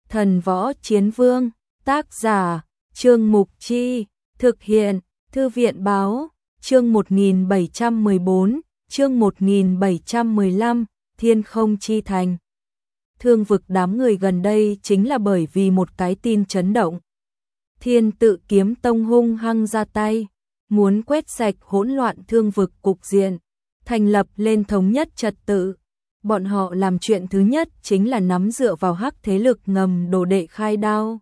Thần Võ Chiến Vương, tác giả, Trương Mục Chi, thực hiện, Thư viện Báo, chương 1714, chương 1715, Thiên Không Chi Thành. Thương vực đám người gần đây chính là bởi vì một cái tin chấn động. Thiên Tự Kiếm Tông hung hăng ra tay, muốn quét sạch hỗn loạn thương vực cục diện, thành lập lên thống nhất trật tự. Bọn họ làm chuyện thứ nhất chính là nắm dựa vào hắc thế lực ngầm đồ đệ khai đao.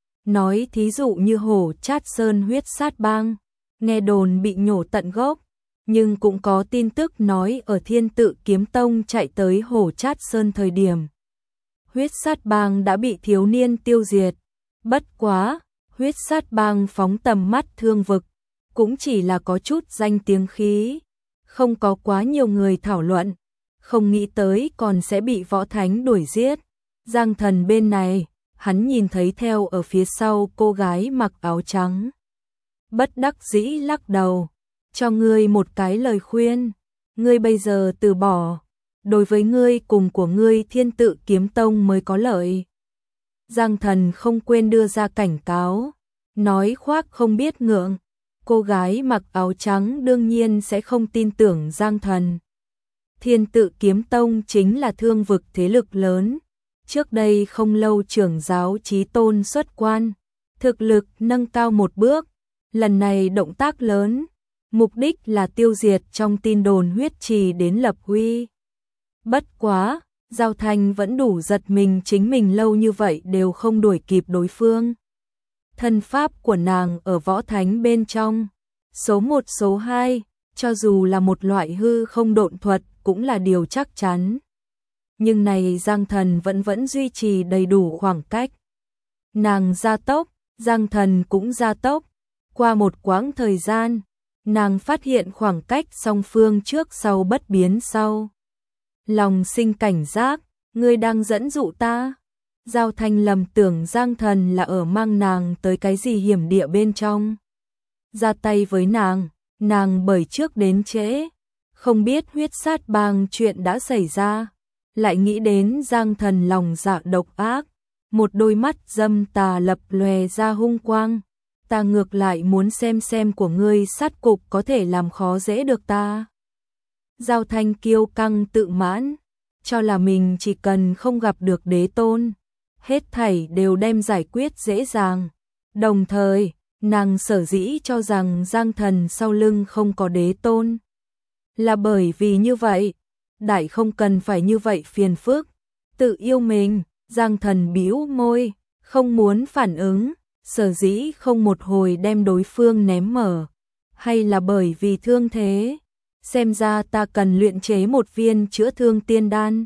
Nói thí dụ như Hổ Chát Sơn huyết sát bang, nghe đồn bị nhổ tận gốc, nhưng cũng có tin tức nói ở Thiên Tự Kiếm Tông chạy tới Hổ Chát Sơn thời điểm. Huyết sát bang đã bị thiếu niên tiêu diệt, bất quá, huyết sát bang phóng tầm mắt thương vực, cũng chỉ là có chút danh tiếng khí, không có quá nhiều người thảo luận, không nghĩ tới còn sẽ bị võ thánh đuổi giết. Giang Thần bên này, hắn nhìn thấy theo ở phía sau cô gái mặc áo trắng. Bất đắc dĩ lắc đầu, cho ngươi một cái lời khuyên, ngươi bây giờ từ bỏ, đối với ngươi cùng của ngươi Thiên Tự Kiếm Tông mới có lợi. Giang Thần không quên đưa ra cảnh cáo, nói khoác không biết ngượng. Cô gái mặc áo trắng đương nhiên sẽ không tin tưởng Giang Thần. Thiên Tự Kiếm Tông chính là thương vực thế lực lớn. Trước đây không lâu trưởng giáo Chí Tôn xuất quan, thực lực nâng cao một bước. Lần này động tác lớn, mục đích là tiêu diệt trong tin đồn huyết trì đến lập uy. Bất quá, Giao Thanh vẫn đủ giật mình, chính mình lâu như vậy đều không đuổi kịp đối phương. Thân pháp của nàng ở võ thánh bên trong, số 1 số 2, cho dù là một loại hư không độn thuật cũng là điều chắc chắn. Nhưng này Giang Thần vẫn duy trì đầy đủ khoảng cách. Nàng gia tốc, Giang Thần cũng gia tốc. Qua một quãng thời gian, nàng phát hiện khoảng cách song phương trước sau bất biến sau. Lòng sinh cảnh giác, ngươi đang dẫn dụ ta. Giao Thanh lầm tưởng Giang Thần là ở mang nàng tới cái gì hiểm địa bên trong. Ra tay với nàng bởi trước đến trễ, không biết huyết sát bang chuyện đã xảy ra, lại nghĩ đến Giang Thần lòng dạ độc ác, một đôi mắt dâm tà lập lòe ra hung quang, ta ngược lại muốn xem của ngươi sát cục có thể làm khó dễ được ta. Giao Thanh kiêu căng tự mãn, cho là mình chỉ cần không gặp được đế tôn, hết thảy đều đem giải quyết dễ dàng. Đồng thời, nàng sở dĩ cho rằng Giang Thần sau lưng không có đế tôn, là bởi vì như vậy, đại không cần phải như vậy phiền phức. Tự yêu mình, Giang Thần bĩu môi, không muốn phản ứng, sở dĩ không một hồi đem đối phương ném mở, hay là bởi vì thương thế, xem ra ta cần luyện chế một viên chữa thương tiên đan.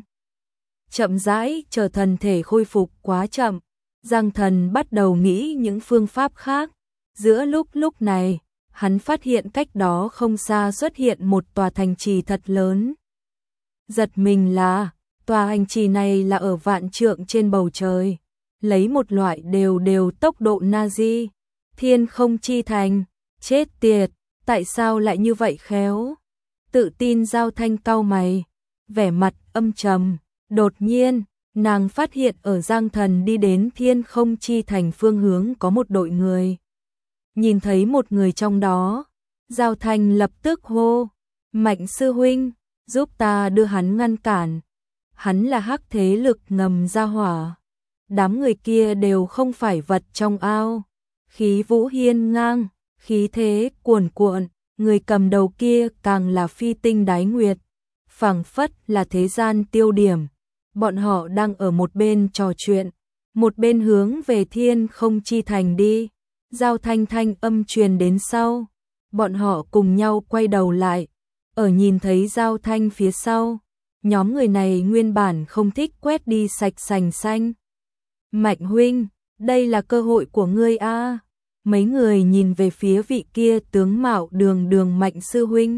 Chậm rãi chờ thần thể khôi phục quá chậm, Giang Thần bắt đầu nghĩ những phương pháp khác. Giữa lúc này, hắn phát hiện cách đó không xa xuất hiện một tòa thành trì thật lớn. Giật mình là, tòa thành trì này là ở vạn trượng trên bầu trời, lấy một loại đều tốc độ Nazi. Thiên Không Chi Thành, chết tiệt, tại sao lại như vậy khéo? Tự tin Giao Thanh cau mày, vẻ mặt âm trầm. Đột nhiên, nàng phát hiện ở Giang Thần đi đến Thiên Không Chi Thành phương hướng có một đội người. Nhìn thấy một người trong đó, Giao Thanh lập tức hô, Mạnh sư huynh, giúp ta đưa hắn ngăn cản. Hắn là hắc thế lực ngầm gia hỏa. Đám người kia đều không phải vật trong ao. Khí vũ hiên ngang, khí thế cuồn cuộn, người cầm đầu kia càng là phi tinh đái nguyệt, phảng phất là thế gian tiêu điểm. Bọn họ đang ở một bên trò chuyện, một bên hướng về Thiên Không Chi Thành đi. Giao Thanh thanh âm truyền đến sau, bọn họ cùng nhau quay đầu lại, ở nhìn thấy Giao Thanh phía sau, nhóm người này nguyên bản không thích quét đi sạch sành xanh. Mạnh huynh, đây là cơ hội của ngươi a. Mấy người nhìn về phía vị kia tướng mạo đường Mạnh sư huynh.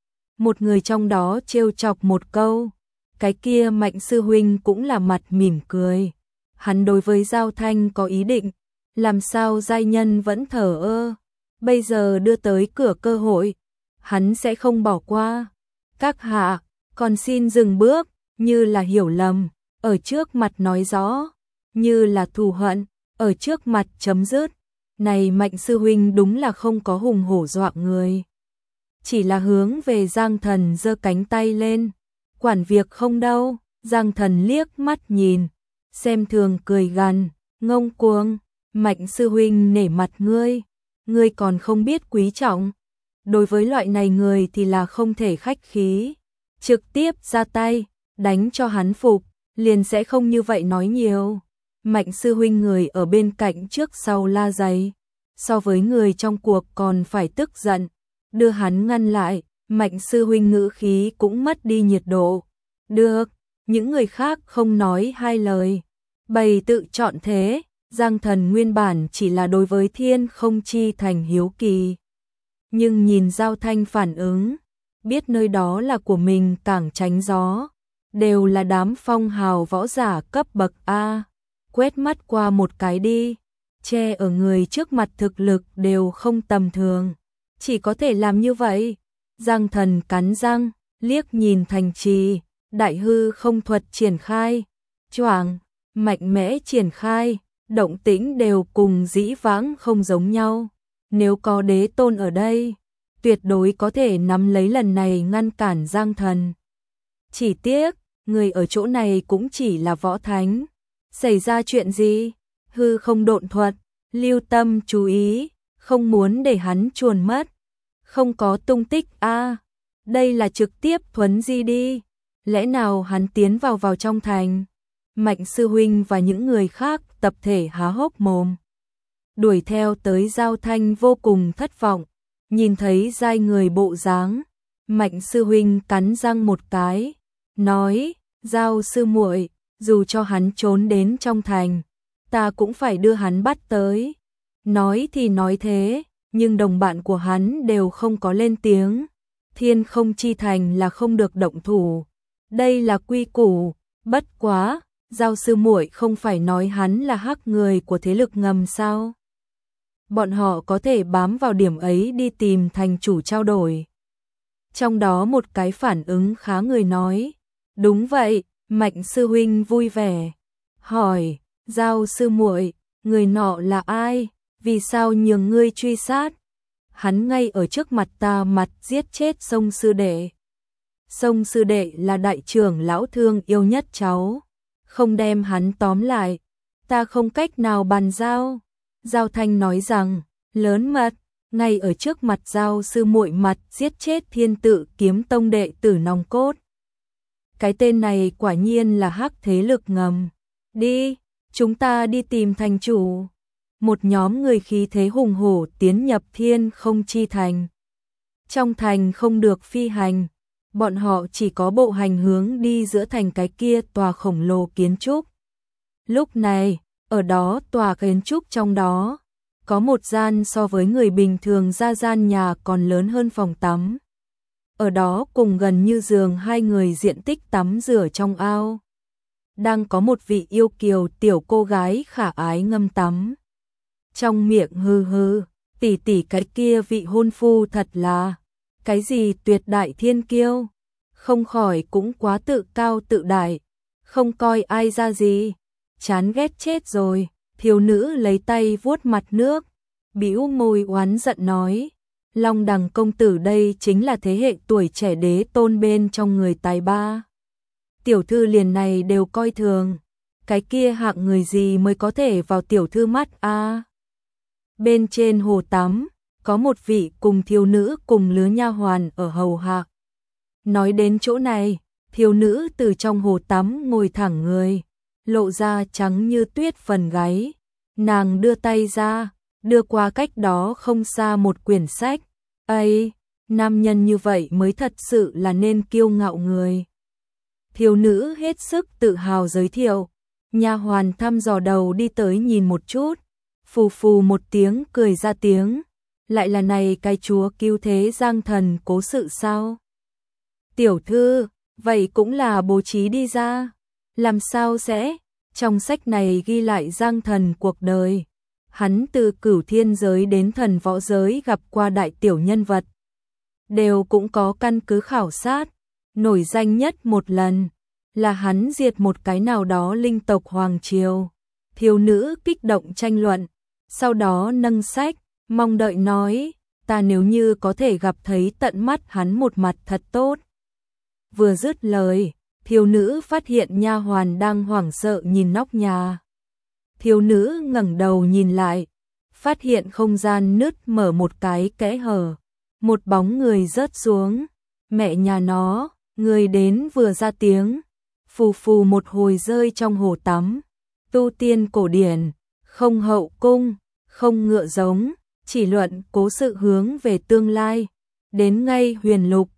Một người trong đó trêu chọc một câu, cái kia Mạnh sư huynh cũng là mặt mỉm cười. Hắn đối với Giao Thanh có ý định, làm sao giai nhân vẫn thờ ơ, bây giờ đưa tới cửa cơ hội, hắn sẽ không bỏ qua. Các hạ, còn xin dừng bước, như là hiểu lầm, ở trước mặt nói rõ, như là thù hận, ở trước mặt chấm dứt. Này Mạnh sư huynh đúng là không có hùng hổ dọa người. Chỉ là hướng về Giang Thần giơ cánh tay lên. Quản việc không đâu, Giang Thần liếc mắt nhìn, xem thường cười gằn, ngông cuồng, Mạnh sư huynh nể mặt ngươi còn không biết quý trọng. Đối với loại này người thì là không thể khách khí, trực tiếp ra tay, đánh cho hắn phục, liền sẽ không như vậy nói nhiều. Mạnh sư huynh người ở bên cạnh trước sau la giày, so với người trong cuộc còn phải tức giận, đưa hắn ngăn lại, Mạnh sư huynh ngữ khí cũng mất đi nhiệt độ. Được, những người khác không nói hai lời, bày tự chọn thế. Giang Thần nguyên bản chỉ là đối với Thiên Không Chi Thành hiếu kỳ, nhưng nhìn Giao Thanh phản ứng, biết nơi đó là của mình càng tránh gió, đều là đám phong hào võ giả cấp bậc A, quét mắt qua một cái đi, che ở người trước mặt thực lực đều không tầm thường, chỉ có thể làm như vậy. Giang Thần cắn răng, liếc nhìn thành trì, đại hư không thuật triển khai, choàng, mạnh mẽ triển khai, động tĩnh đều cùng dĩ vãng không giống nhau. Nếu có đế tôn ở đây, tuyệt đối có thể nắm lấy lần này ngăn cản Giang Thần. Chỉ tiếc, người ở chỗ này cũng chỉ là võ thánh. Xảy ra chuyện gì? Hư không độn thuật, lưu tâm chú ý, không muốn để hắn chuồn mất. Không có tung tích a, đây là trực tiếp thuấn di đi. Lẽ nào hắn tiến vào trong thành? Mạnh sư huynh và những người khác tập thể há hốc mồm. Đuổi theo tới Giao Thanh vô cùng thất vọng, nhìn thấy giai người bộ dáng, Mạnh sư huynh cắn răng một cái, nói: "Giao sư muội, dù cho hắn trốn đến trong thành, ta cũng phải đưa hắn bắt tới." Nói thì nói thế, nhưng đồng bạn của hắn đều không có lên tiếng. Thiên Không Chi Thành là không được động thủ, đây là quy củ. Bất quá, Giao sư muội không phải nói hắn là hắc người của thế lực ngầm sao? Bọn họ có thể bám vào điểm ấy đi tìm thành chủ trao đổi. Trong đó một cái phản ứng khá người nói: "Đúng vậy." Mạnh sư huynh vui vẻ hỏi: "Giao sư muội, người nọ là ai? Vì sao nhường ngươi truy sát? Hắn ngay ở trước mặt ta mặt giết chết Sông sư đệ." Sông sư đệ là đại trưởng lão thương yêu nhất cháu, không đem hắn tóm lại, ta không cách nào bàn giao. Giao Thanh nói rằng, lớn mật, ngay ở trước mặt Giao sư muội mặt giết chết Thiên Tự Kiếm Tông đệ tử nòng cốt. Cái tên này quả nhiên là hắc thế lực ngầm. Đi, chúng ta đi tìm thành chủ. Một nhóm người khí thế hùng hổ tiến nhập Thiên Không Chi Thành. Trong thành không được phi hành, bọn họ chỉ có bộ hành hướng đi giữa thành cái kia tòa khổng lồ kiến trúc. Lúc này, ở đó tòa kiến trúc trong đó, có một gian so với người bình thường ra gian nhà còn lớn hơn phòng tắm. Ở đó cùng gần như giường hai người diện tích tắm rửa trong ao. Đang có một vị yêu kiều tiểu cô gái khả ái ngâm tắm. Trong miệng hừ hừ, tỷ tỷ cái kia vị hôn phu thật là cái gì tuyệt đại thiên kiêu, không khỏi cũng quá tự cao tự đại, không coi ai ra gì, chán ghét chết rồi. Thiếu nữ lấy tay vuốt mặt nước, bĩu môi oán giận nói: Long Đằng công tử đây chính là thế hệ tuổi trẻ đế tôn bên trong người tài ba. Tiểu thư liền này đều coi thường, cái kia hạng người gì mới có thể vào tiểu thư mắt a? Bên trên hồ tắm, có một vị cùng thiếu nữ cùng lứa nha hoàn ở hầu hạ. Nói đến chỗ này, thiếu nữ từ trong hồ tắm ngồi thẳng người, lộ ra trắng như tuyết phần gáy. Nàng đưa tay ra, đưa qua cách đó không xa một quyển sách. Ây, nam nhân như vậy mới thật sự là nên kiêu ngạo người. Thiếu nữ hết sức tự hào giới thiệu. Nha hoàn thăm dò đầu đi tới nhìn một chút, phù phù một tiếng cười ra tiếng. Lại là này cái chúa cứu thế Giang Thần cố sự sao? Tiểu thư, vậy cũng là bố trí đi ra. Làm sao sẽ? Trong sách này ghi lại Giang Thần cuộc đời. Hắn từ cửu thiên giới đến thần võ giới gặp qua đại tiểu nhân vật. Đều cũng có căn cứ khảo sát. Nổi danh nhất một lần là hắn diệt một cái nào đó linh tộc Hoàng Triều. Thiếu nữ kích động tranh luận, sau đó nâng sách, mong đợi nói, ta nếu như có thể gặp thấy tận mắt hắn một mặt thật tốt. Vừa dứt lời, thiếu nữ phát hiện nha hoàn đang hoảng sợ nhìn nóc nhà. Thiếu nữ ngẩng đầu nhìn lại, phát hiện không gian nứt mở một cái kẽ hở, một bóng người rớt xuống. Mẹ nhà nó, người đến vừa ra tiếng, phù phù một hồi rơi trong hồ tắm. Tu tiên cổ điển, không hậu cung, không ngựa giống, chỉ luận cố sự hướng về tương lai. Đến ngay huyền lục,